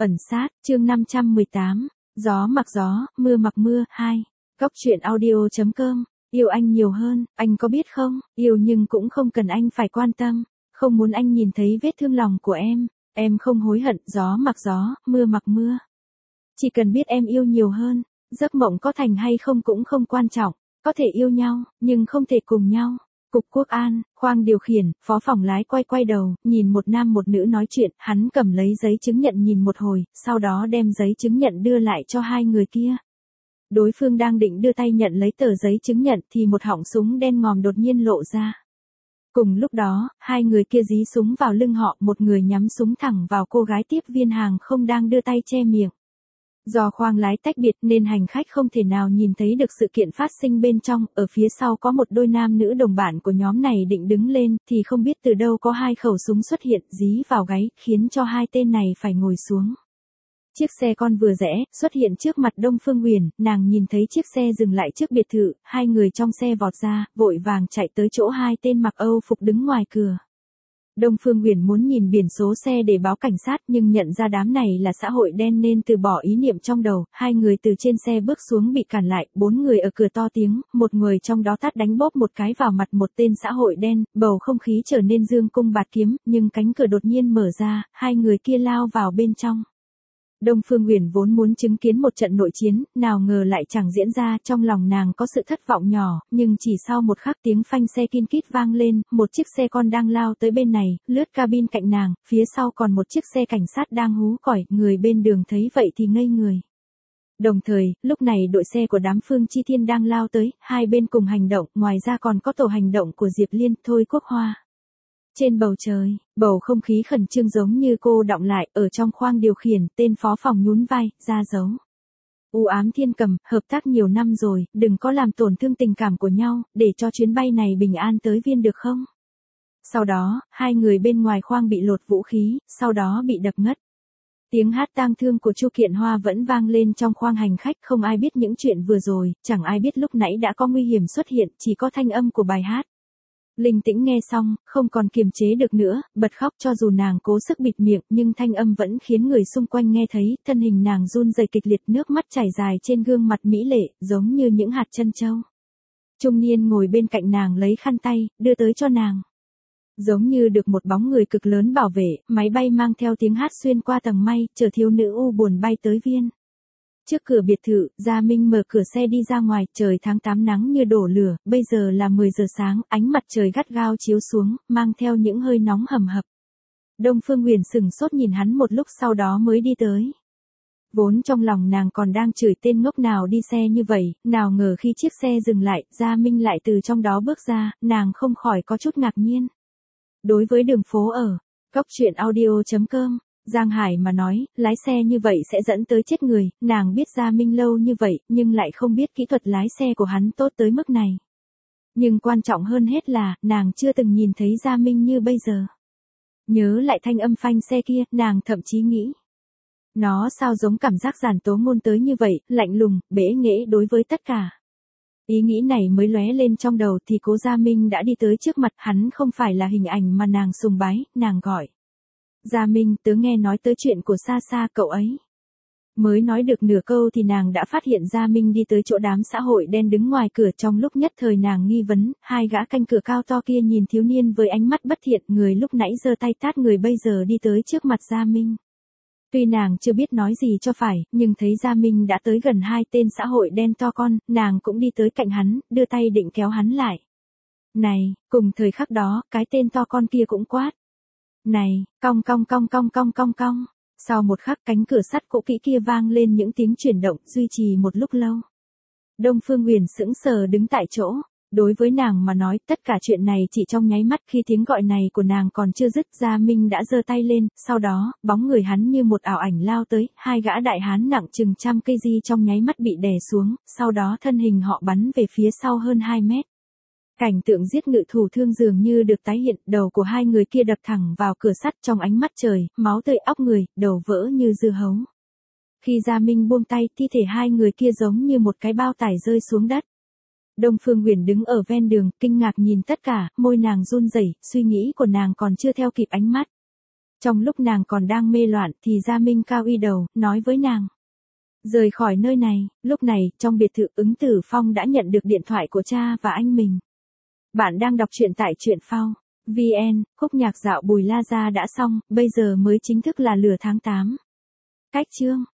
Ẩn sát, chương 518, gió mặc gió, mưa mặc mưa, 2. Góc truyện audio.com, yêu anh nhiều hơn, anh có biết không, yêu nhưng cũng không cần anh phải quan tâm, không muốn anh nhìn thấy vết thương lòng của em không hối hận, gió mặc gió, mưa mặc mưa. Chỉ cần biết em yêu nhiều hơn, giấc mộng có thành hay không cũng không quan trọng, có thể yêu nhau, nhưng không thể cùng nhau. Cục Quốc An, khoang điều khiển, phó phòng lái quay đầu, nhìn một nam một nữ nói chuyện, hắn cầm lấy giấy chứng nhận nhìn một hồi, sau đó đem giấy chứng nhận đưa lại cho hai người kia. Đối phương đang định đưa tay nhận lấy tờ giấy chứng nhận thì một họng súng đen ngòm đột nhiên lộ ra. Cùng lúc đó, hai người kia dí súng vào lưng họ, một người nhắm súng thẳng vào cô gái tiếp viên hàng không đang đưa tay che miệng. Do khoang lái tách biệt nên hành khách không thể nào nhìn thấy được sự kiện phát sinh bên trong, ở phía sau có một đôi nam nữ đồng bạn của nhóm này định đứng lên, thì không biết từ đâu có hai khẩu súng xuất hiện dí vào gáy, khiến cho hai tên này phải ngồi xuống. Chiếc xe con vừa rẽ, xuất hiện trước mặt Đông Phương Uyển, nàng nhìn thấy chiếc xe dừng lại trước biệt thự, hai người trong xe vọt ra, vội vàng chạy tới chỗ hai tên mặc Âu phục đứng ngoài cửa. Đông Phương Uyển muốn nhìn biển số xe để báo cảnh sát nhưng nhận ra đám này là xã hội đen nên từ bỏ ý niệm trong đầu, hai người từ trên xe bước xuống bị cản lại, bốn người ở cửa to tiếng, một người trong đó tát đánh bóp một cái vào mặt một tên xã hội đen, bầu không khí trở nên dương cung bạt kiếm, nhưng cánh cửa đột nhiên mở ra, hai người kia lao vào bên trong. Đông Phương Uyển vốn muốn chứng kiến một trận nội chiến, nào ngờ lại chẳng diễn ra, trong lòng nàng có sự thất vọng nhỏ, nhưng chỉ sau một khắc tiếng phanh xe kin kít vang lên, một chiếc xe con đang lao tới bên này, lướt cabin cạnh nàng, phía sau còn một chiếc xe cảnh sát đang hú còi, người bên đường thấy vậy thì ngây người. Đồng thời, lúc này đội xe của đám Phương Chi Thiên đang lao tới, hai bên cùng hành động, ngoài ra còn có tổ hành động của Diệp Liên, Thôi Quốc Hoa. Trên bầu trời, bầu không khí khẩn trương giống như cô đọng lại, ở trong khoang điều khiển, tên phó phòng nhún vai, ra dấu. U ám Thiên Cầm, hợp tác nhiều năm rồi, đừng có làm tổn thương tình cảm của nhau, để cho chuyến bay này bình an tới Viên được không? Sau đó, hai người bên ngoài khoang bị lột vũ khí, sau đó bị đập ngất. Tiếng hát tang thương của Chu Kiện Hoa vẫn vang lên trong khoang hành khách, không ai biết những chuyện vừa rồi, chẳng ai biết lúc nãy đã có nguy hiểm xuất hiện, chỉ có thanh âm của bài hát. Linh Tĩnh nghe xong, không còn kiềm chế được nữa, bật khóc cho dù nàng cố sức bịt miệng, nhưng thanh âm vẫn khiến người xung quanh nghe thấy, thân hình nàng run rẩy kịch liệt, nước mắt chảy dài trên gương mặt mỹ lệ, giống như những hạt trân châu. Trung niên ngồi bên cạnh nàng lấy khăn tay, đưa tới cho nàng. Giống như được một bóng người cực lớn bảo vệ, máy bay mang theo tiếng hát xuyên qua tầng mây, chở thiếu nữ u buồn bay tới Viên. Trước cửa biệt thự, Gia Minh mở cửa xe đi ra ngoài, trời tháng 8 nắng như đổ lửa, bây giờ là 10 giờ sáng, ánh mặt trời gắt gao chiếu xuống, mang theo những hơi nóng hầm hập. Đông Phương Uyển sững sốt nhìn hắn một lúc sau đó mới đi tới. Vốn trong lòng nàng còn đang chửi tên ngốc nào đi xe như vậy, nào ngờ khi chiếc xe dừng lại, Gia Minh lại từ trong đó bước ra, nàng không khỏi có chút ngạc nhiên. Đối với đường phố ở góc truyện audio.com, Giang Hải mà nói, lái xe như vậy sẽ dẫn tới chết người, nàng biết Gia Minh lâu như vậy, nhưng lại không biết kỹ thuật lái xe của hắn tốt tới mức này. Nhưng quan trọng hơn hết là, nàng chưa từng nhìn thấy Gia Minh như bây giờ. Nhớ lại thanh âm phanh xe kia, nàng thậm chí nghĩ. Nó sao giống cảm giác Giản Tố Ngôn tới như vậy, lạnh lùng, bẽ nghễ đối với tất cả. Ý nghĩ này mới lóe lên trong đầu thì Cố Gia Minh đã đi tới trước mặt, hắn không phải là hình ảnh mà nàng sùng bái, nàng gọi. Gia Minh, tớ nghe nói tới chuyện của Sa Sa cậu ấy. Mới nói được nửa câu thì nàng đã phát hiện Gia Minh đi tới chỗ đám xã hội đen đứng ngoài cửa, trong lúc nhất thời nàng nghi vấn, hai gã canh cửa cao to kia nhìn thiếu niên với ánh mắt bất thiện, người lúc nãy giơ tay tát người bây giờ đi tới trước mặt Gia Minh. Tuy nàng chưa biết nói gì cho phải, nhưng thấy Gia Minh đã tới gần hai tên xã hội đen to con, nàng cũng đi tới cạnh hắn, đưa tay định kéo hắn lại. Này, cùng thời khắc đó, cái tên to con kia cũng quát. Này, cong cong cong cong cong cong cong. Sau một khắc cánh cửa sắt cũ kỹ kia vang lên những tiếng chuyển động, duy trì một lúc lâu. Đông Phương Uyển sững sờ đứng tại chỗ. Đối với nàng mà nói, tất cả chuyện này chỉ trong nháy mắt, khi tiếng gọi này của nàng còn chưa dứt, Gia Minh đã giơ tay lên, sau đó, bóng người hắn như một ảo ảnh lao tới, hai gã đại hán nặng chừng 100 kg trong nháy mắt bị đè xuống, sau đó thân hình họ bắn về phía sau hơn 2 mét. Cảnh tượng giết ngự thủ thương dường như được tái hiện, đầu của hai người kia đập thẳng vào cửa sắt trong ánh mắt trời, máu tươi óc người, đầu vỡ như dưa hấu. Khi Gia Minh buông tay, thi thể hai người kia giống như một cái bao tải rơi xuống đất. Đông Phương Uyển đứng ở ven đường, kinh ngạc nhìn tất cả, môi nàng run rẩy, suy nghĩ của nàng còn chưa theo kịp ánh mắt. Trong lúc nàng còn đang mê loạn thì Gia Minh cao uy đầu, nói với nàng. Rời khỏi nơi này, lúc này, trong biệt thự Ứng Tử Phong đã nhận được điện thoại của cha và anh mình. Bạn đang đọc truyện tại truyện phao. VN, khúc nhạc dạo Bùi La Gia đã xong, bây giờ mới chính thức là lửa tháng 8. Cách chương.